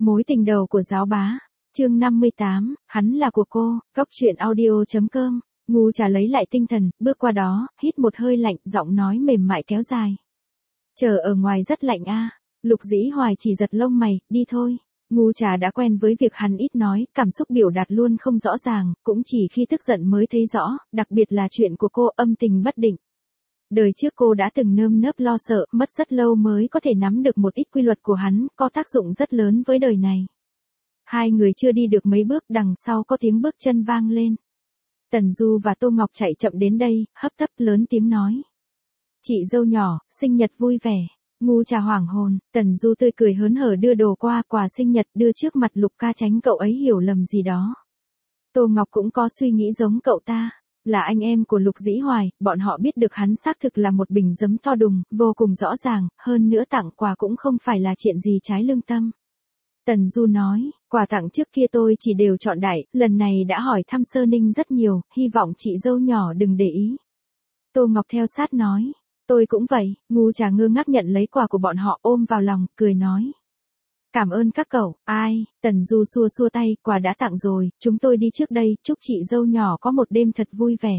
Mối tình đầu của giáo bá. Chương 58, hắn là của cô. Góc truyện audio.com. Ngu Trà lấy lại tinh thần, bước qua đó, hít một hơi lạnh, giọng nói mềm mại kéo dài. Chờ ở ngoài rất lạnh a. Lục Dĩ Hoài chỉ giật lông mày, đi thôi. Ngu Trà đã quen với việc hắn ít nói, cảm xúc biểu đạt luôn không rõ ràng, cũng chỉ khi tức giận mới thấy rõ, đặc biệt là chuyện của cô âm tình bất định. Đời trước cô đã từng nơm nớp lo sợ, mất rất lâu mới có thể nắm được một ít quy luật của hắn, có tác dụng rất lớn với đời này. Hai người chưa đi được mấy bước, đằng sau có tiếng bước chân vang lên. Tần Du và Tô Ngọc chạy chậm đến đây, hấp tấp lớn tiếng nói. Chị dâu nhỏ, sinh nhật vui vẻ. Ngu Trà hoảng hồn, Tần Du tươi cười hớn hở đưa đồ qua, quà sinh nhật đưa trước mặt Lục ca tránh cậu ấy hiểu lầm gì đó. Tô Ngọc cũng có suy nghĩ giống cậu ta. Là anh em của Lục Dĩ Hoài, bọn họ biết được hắn xác thực là một bình giấm to đùng, vô cùng rõ ràng, hơn nữa tặng quà cũng không phải là chuyện gì trái lương tâm. Tần Du nói, quà tặng trước kia tôi chỉ đều chọn đại, lần này đã hỏi thăm Sơ Ninh rất nhiều, hy vọng chị dâu nhỏ đừng để ý. Tô Ngọc theo sát nói, tôi cũng vậy. Ngu Trà ngơ ngác nhận lấy quà của bọn họ, ôm vào lòng, cười nói. Cảm ơn các cậu. Ai? Tần Du xua xua tay, quà đã tặng rồi, chúng tôi đi trước đây, chúc chị dâu nhỏ có một đêm thật vui vẻ.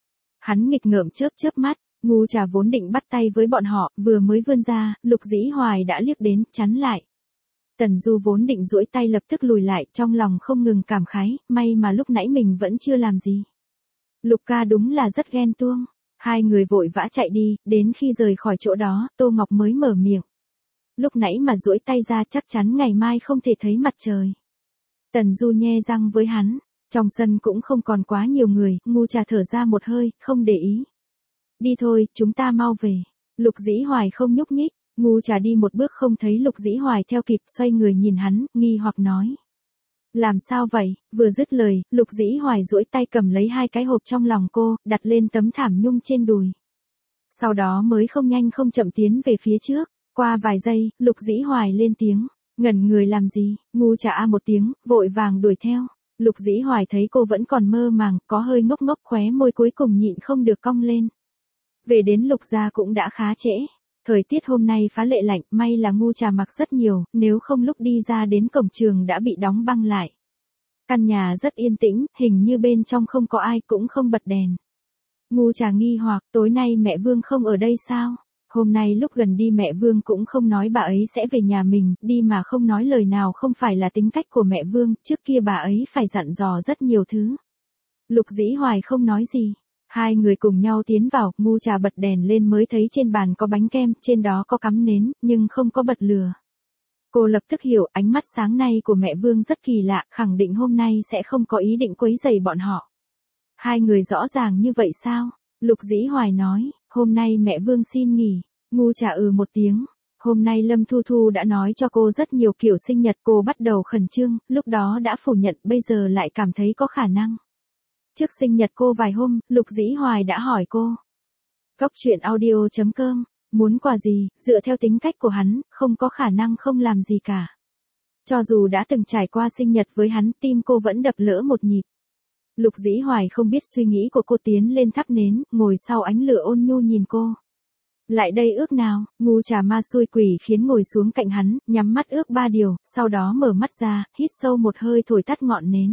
Hắn nghịch ngợm chớp chớp mắt. Ngu Trà vốn định bắt tay với bọn họ, vừa mới vươn ra, Lục Dĩ Hoài đã liếc đến, chắn lại. Tần Du vốn định duỗi tay lập tức lùi lại, trong lòng không ngừng cảm khái, may mà lúc nãy mình vẫn chưa làm gì. Lục ca đúng là rất ghen tuông. Hai người vội vã chạy đi, đến khi rời khỏi chỗ đó, Tô Ngọc mới mở miệng. Lúc nãy mà duỗi tay ra chắc chắn ngày mai không thể thấy mặt trời. Tần Du nhe răng với hắn, trong sân cũng không còn quá nhiều người, Ngu Trà thở ra một hơi, không để ý. Đi thôi, chúng ta mau về. Lục Dĩ Hoài không nhúc nhích, Ngu Trà đi một bước không thấy Lục Dĩ Hoài theo kịp, xoay người nhìn hắn, nghi hoặc nói. Làm sao vậy? Vừa dứt lời, Lục Dĩ Hoài duỗi tay cầm lấy hai cái hộp trong lòng cô, đặt lên tấm thảm nhung trên đùi. Sau đó mới không nhanh không chậm tiến về phía trước. Qua vài giây, Lục Dĩ Hoài lên tiếng, ngẩn người làm gì? Ngu Trà a một tiếng, vội vàng đuổi theo. Lục Dĩ Hoài thấy cô vẫn còn mơ màng, có hơi ngốc ngốc, khóe môi cuối cùng nhịn không được cong lên. Về đến Lục gia cũng đã khá trễ. Thời tiết hôm nay phá lệ lạnh, may là Ngu Trà mặc rất nhiều, nếu không lúc đi ra đến cổng trường đã bị đóng băng lại. Căn nhà rất yên tĩnh, hình như bên trong không có ai, cũng không bật đèn. Ngu Trà nghi hoặc, tối nay mẹ Vương không ở đây sao? Hôm nay lúc gần đi mẹ Vương cũng không nói bà ấy sẽ về nhà mình, đi mà không nói lời nào không phải là tính cách của mẹ Vương, trước kia bà ấy phải dặn dò rất nhiều thứ. Lục Dĩ Hoài không nói gì. Hai người cùng nhau tiến vào, Ngu Trà bật đèn lên mới thấy trên bàn có bánh kem, trên đó có cắm nến, nhưng không có bật lửa. Cô lập tức hiểu ánh mắt sáng nay của mẹ Vương rất kỳ lạ, khẳng định hôm nay sẽ không có ý định quấy rầy bọn họ. Hai người rõ ràng như vậy sao? Lục Dĩ Hoài nói, hôm nay mẹ Vương xin nghỉ. Ngu Trà một tiếng. Hôm nay Lâm Thu Thu đã nói cho cô rất nhiều kiểu sinh nhật, cô bắt đầu khẩn trương, lúc đó đã phủ nhận, bây giờ lại cảm thấy có khả năng. Trước sinh nhật cô vài hôm, Lục Dĩ Hoài đã hỏi cô. Góc truyện audio.com, muốn quà gì, dựa theo tính cách của hắn, không có khả năng không làm gì cả. Cho dù đã từng trải qua sinh nhật với hắn, tim cô vẫn đập lỡ một nhịp. Lục Dĩ Hoài không biết suy nghĩ của cô, tiến lên thắp nến, ngồi sau ánh lửa ôn nhu nhìn cô. Lại đây ước nào? Ngu Trà ma xui quỷ khiến ngồi xuống cạnh hắn, nhắm mắt ước 3 điều, sau đó mở mắt ra, hít sâu một hơi thổi tắt ngọn nến.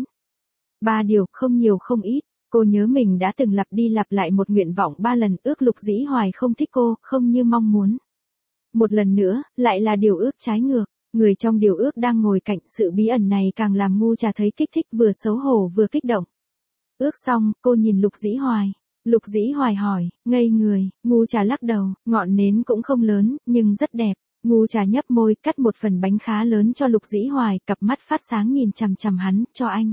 3 điều, không nhiều không ít. Cô nhớ mình đã từng lặp đi lặp lại một nguyện vọng 3 lần, ước Lục Dĩ Hoài không thích cô, không như mong muốn. Một lần nữa, lại là điều ước trái ngược. Người trong điều ước đang ngồi cạnh, sự bí ẩn này càng làm Ngu Trà thấy kích thích, vừa xấu hổ vừa kích động. Ước xong, cô nhìn Lục Dĩ Hoài. Lục Dĩ Hoài hỏi, ngây người. Ngu Trà lắc đầu, ngọn nến cũng không lớn, nhưng rất đẹp. Ngu Trà nhấp môi, cắt một phần bánh khá lớn cho Lục Dĩ Hoài, cặp mắt phát sáng nhìn chằm chằm hắn, cho anh.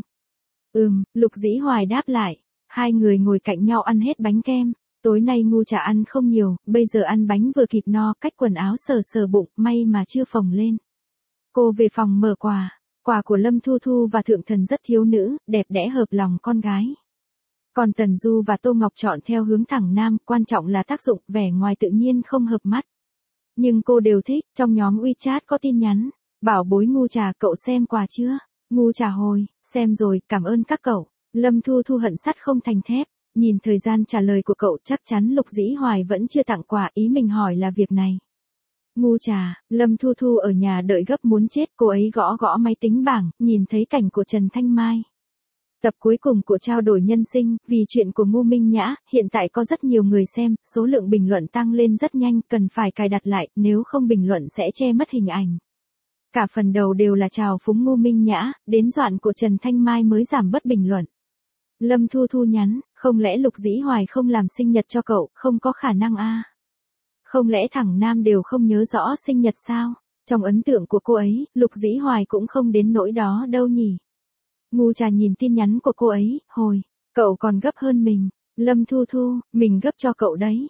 Lục Dĩ Hoài đáp lại. Hai người ngồi cạnh nhau ăn hết bánh kem. Tối nay Ngu Trà ăn không nhiều, bây giờ ăn bánh vừa kịp no, cách quần áo sờ sờ bụng, may mà chưa phồng lên. Cô về phòng mở quà. Quà của Lâm Thu Thu và Thượng Thần rất thiếu nữ, đẹp đẽ hợp lòng con gái. Còn Tần Du và Tô Ngọc chọn theo hướng thẳng nam, quan trọng là tác dụng, vẻ ngoài tự nhiên không hợp mắt. Nhưng cô đều thích, trong nhóm WeChat có tin nhắn. Bảo bối Ngu Trà, cậu xem quà chưa? Ngu Trà hồi, xem rồi, cảm ơn các cậu. Lâm Thu Thu hận sắt không thành thép, nhìn thời gian trả lời của cậu chắc chắn Lục Dĩ Hoài vẫn chưa tặng quà, ý mình hỏi là việc này. Ngu trà, Lâm Thu Thu ở nhà đợi gấp muốn chết, cô ấy gõ gõ máy tính bảng, nhìn thấy cảnh của Trần Thanh Mai. Tập cuối cùng của trao đổi nhân sinh, vì chuyện của Ngô Minh Nhã, hiện tại có rất nhiều người xem, số lượng bình luận tăng lên rất nhanh, cần phải cài đặt lại, nếu không bình luận sẽ che mất hình ảnh. Cả phần đầu đều là chào phúng Ngô Minh Nhã, đến đoạn của Trần Thanh Mai mới giảm bớt bình luận. Lâm Thu Thu nhắn, không lẽ Lục Dĩ Hoài không làm sinh nhật cho cậu, không có khả năng a. Không lẽ thằng nam đều không nhớ rõ sinh nhật sao? Trong ấn tượng của cô ấy, Lục Dĩ Hoài cũng không đến nỗi đó đâu nhỉ. Ngu trà nhìn tin nhắn của cô ấy, hồi, cậu còn gấp hơn mình. Lâm Thu Thu, mình gấp cho cậu đấy.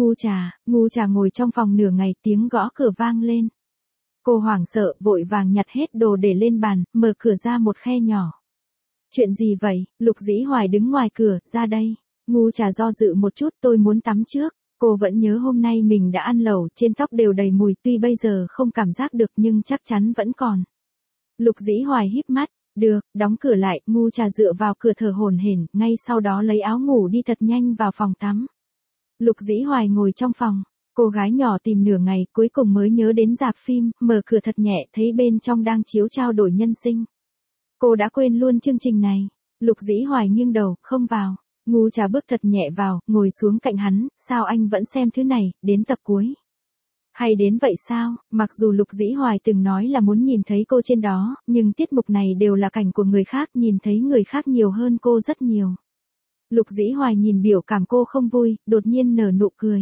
Ngu trà ngồi trong phòng nửa ngày, tiếng gõ cửa vang lên. Cô hoảng sợ, vội vàng nhặt hết đồ để lên bàn, mở cửa ra một khe nhỏ. Chuyện gì vậy? Lục Dĩ Hoài đứng ngoài cửa, ra đây. Ngu trà do dự một chút, tôi muốn tắm trước. Cô vẫn nhớ hôm nay mình đã ăn lẩu, trên tóc đều đầy mùi, tuy bây giờ không cảm giác được nhưng chắc chắn vẫn còn. Lục Dĩ Hoài híp mắt, được, đóng cửa lại, ngu trà dựa vào cửa thở hổn hển, ngay sau đó lấy áo ngủ đi thật nhanh vào phòng tắm. Lục Dĩ Hoài ngồi trong phòng, cô gái nhỏ tìm nửa ngày, cuối cùng mới nhớ đến rạp phim, mở cửa thật nhẹ, thấy bên trong đang chiếu trao đổi nhân sinh. Cô đã quên luôn chương trình này. Lục Dĩ Hoài nghiêng đầu, không vào. Ngu trà bước thật nhẹ vào, ngồi xuống cạnh hắn, sao anh vẫn xem thứ này, đến tập cuối. Hay đến vậy sao? Mặc dù Lục Dĩ Hoài từng nói là muốn nhìn thấy cô trên đó, nhưng tiết mục này đều là cảnh của người khác, nhìn thấy người khác nhiều hơn cô rất nhiều. Lục Dĩ Hoài nhìn biểu cảm cô không vui, đột nhiên nở nụ cười.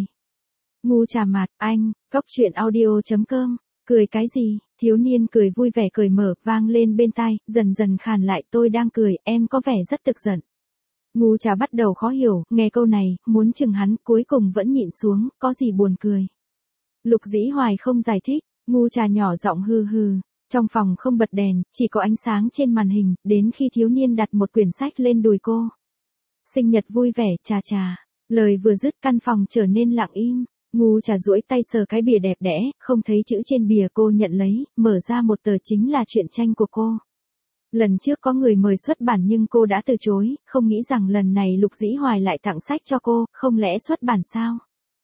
Ngu trà mặt, anh, góc chuyện audio.com, cười cái gì? Thiếu niên cười vui vẻ cởi mở, vang lên bên tai, dần dần khàn lại, tôi đang cười, em có vẻ rất tức giận. Ngu trà bắt đầu khó hiểu, nghe câu này, muốn chừng hắn, cuối cùng vẫn nhịn xuống, có gì buồn cười. Lục Dĩ Hoài không giải thích, ngu trà nhỏ giọng hừ hừ, trong phòng không bật đèn, chỉ có ánh sáng trên màn hình, đến khi thiếu niên đặt một quyển sách lên đùi cô. Sinh nhật vui vẻ, trà, lời vừa dứt căn phòng trở nên lặng im, ngu trà duỗi tay sờ cái bìa đẹp đẽ, không thấy chữ trên bìa cô nhận lấy, mở ra một tờ chính là truyện tranh của cô. Lần trước có người mời xuất bản nhưng cô đã từ chối, không nghĩ rằng lần này Lục Dĩ Hoài lại tặng sách cho cô, không lẽ xuất bản sao?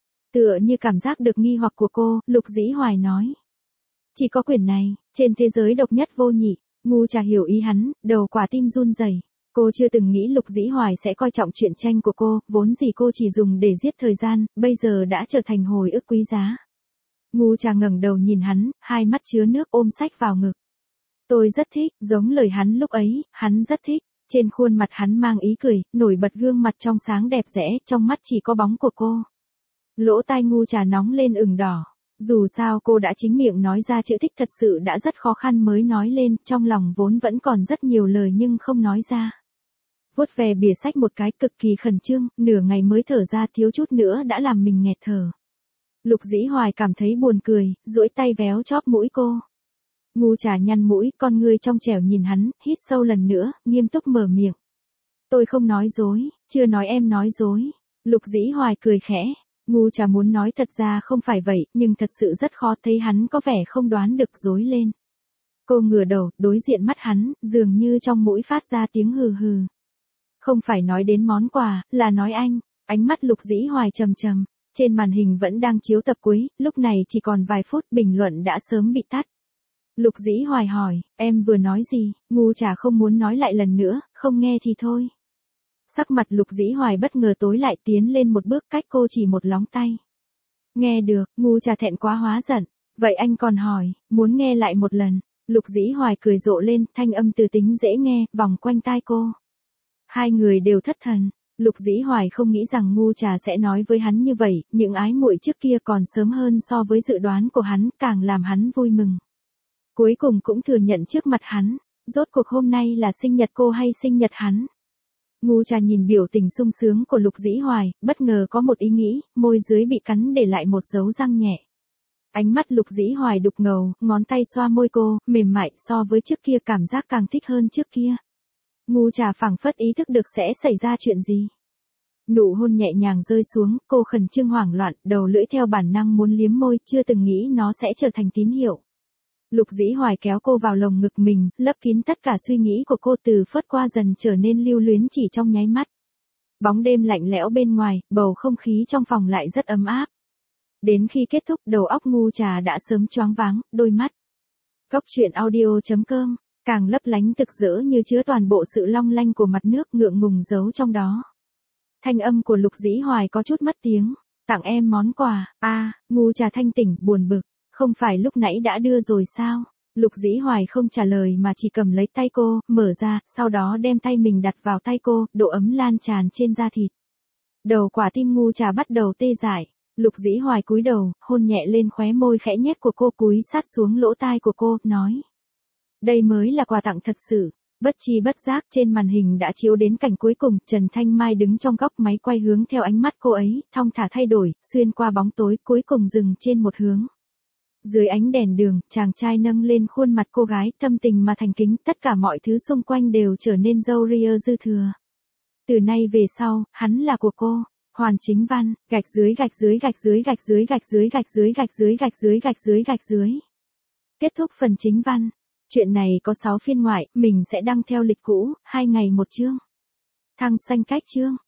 Tựa như cảm giác được nghi hoặc của cô, Lục Dĩ Hoài nói. Chỉ có quyển này, trên thế giới độc nhất vô nhị, ngu trà hiểu ý hắn, đầu quả tim run rẩy. Cô chưa từng nghĩ Lục Dĩ Hoài sẽ coi trọng truyện tranh của cô, vốn gì cô chỉ dùng để giết thời gian, bây giờ đã trở thành hồi ức quý giá. Ngu trà ngẩng đầu nhìn hắn, hai mắt chứa nước ôm sách vào ngực. Tôi rất thích, giống lời hắn lúc ấy, hắn rất thích. Trên khuôn mặt hắn mang ý cười, nổi bật gương mặt trong sáng đẹp rẽ, trong mắt chỉ có bóng của cô. Lỗ tai ngu trà nóng lên ửng đỏ. Dù sao cô đã chính miệng nói ra chữ thích thật sự đã rất khó khăn mới nói lên, trong lòng vốn vẫn còn rất nhiều lời nhưng không nói ra. Vuốt về bìa sách một cái cực kỳ khẩn trương, nửa ngày mới thở ra, thiếu chút nữa đã làm mình nghẹt thở. Lục Dĩ Hoài cảm thấy buồn cười, duỗi tay véo chóp mũi cô. Ngu trà nhăn mũi, con ngươi trong trẻo nhìn hắn, hít sâu lần nữa, nghiêm túc mở miệng. Tôi không nói dối, chưa nói em nói dối. Lục Dĩ Hoài cười khẽ. Ngu trà muốn nói thật ra không phải vậy, nhưng thật sự rất khó, thấy hắn có vẻ không đoán được, rối lên. Cô ngửa đầu, đối diện mắt hắn, dường như trong mũi phát ra tiếng hừ hừ. Không phải nói đến món quà, là nói anh. Ánh mắt Lục Dĩ Hoài trầm trầm. Trên màn hình vẫn đang chiếu tập cuối, lúc này chỉ còn vài phút, bình luận đã sớm bị tắt. Lục Dĩ Hoài hỏi, em vừa nói gì? Ngu trà không muốn nói lại lần nữa, không nghe thì thôi. Sắc mặt Lục Dĩ Hoài bất ngờ tối lại, tiến lên một bước, cách cô chỉ một lóng tay. Nghe được, ngu trà thẹn quá hóa giận. Vậy anh còn hỏi, muốn nghe lại một lần. Lục Dĩ Hoài cười rộ lên, thanh âm từ tính dễ nghe, vòng quanh tai cô. Hai người đều thất thần. Lục Dĩ Hoài không nghĩ rằng ngu trà sẽ nói với hắn như vậy, những ái muội trước kia còn sớm hơn so với dự đoán của hắn, càng làm hắn vui mừng. Cuối cùng cũng thừa nhận trước mặt hắn, rốt cuộc hôm nay là sinh nhật cô hay sinh nhật hắn. Ngu trà nhìn biểu tình sung sướng của Lục Dĩ Hoài, bất ngờ có một ý nghĩ, môi dưới bị cắn để lại một dấu răng nhẹ. Ánh mắt Lục Dĩ Hoài đục ngầu, ngón tay xoa môi cô, mềm mại, so với trước kia cảm giác càng thích hơn trước kia. Ngu trà phảng phất ý thức được sẽ xảy ra chuyện gì. Nụ hôn nhẹ nhàng rơi xuống, cô khẩn trương hoảng loạn, đầu lưỡi theo bản năng muốn liếm môi, chưa từng nghĩ nó sẽ trở thành tín hiệu. Lục Dĩ Hoài kéo cô vào lồng ngực mình, lấp kín tất cả suy nghĩ của cô, từ phớt qua dần trở nên lưu luyến chỉ trong nháy mắt. Bóng đêm lạnh lẽo bên ngoài, bầu không khí trong phòng lại rất ấm áp. Đến khi kết thúc đầu óc Ngu Trà đã sớm choáng váng, đôi mắt. Cốc truyện audio.com, càng lấp lánh rực rỡ như chứa toàn bộ sự long lanh của mặt nước ngượng ngùng giấu trong đó. Thanh âm của Lục Dĩ Hoài có chút mất tiếng, tặng em món quà, Ngu Trà thanh tỉnh, buồn bực, không phải lúc nãy đã đưa rồi sao? Lục Dĩ Hoài không trả lời mà chỉ cầm lấy tay cô, mở ra, sau đó đem tay mình đặt vào tay cô, độ ấm lan tràn trên da thịt. Đầu quả tim Ngu Trà bắt đầu tê dại. Lục Dĩ Hoài cúi đầu, hôn nhẹ lên khóe môi khẽ nhếch của cô, cúi sát xuống lỗ tai của cô, nói. Đây mới là quà tặng thật sự. Bất chi bất giác trên màn hình đã chiếu đến cảnh cuối cùng, Trần Thanh Mai đứng trong góc máy quay hướng theo ánh mắt cô ấy, thong thả thay đổi, xuyên qua bóng tối, cuối cùng dừng trên một hướng. Dưới ánh đèn đường, chàng trai nâng lên khuôn mặt cô gái, thâm tình mà thành kính, tất cả mọi thứ xung quanh đều trở nên râu ria dư thừa. Từ nay về sau, hắn là của cô. Hoàn Chính Văn, gạch dưới gạch dưới gạch dưới gạch dưới gạch dưới gạch dưới gạch dưới gạch dưới gạch dưới gạch dưới. Kết thúc phần chính văn. Chuyện này có 6 phiên ngoại, mình sẽ đăng theo lịch cũ, 2 ngày một chương. Thăng xanh cách chương.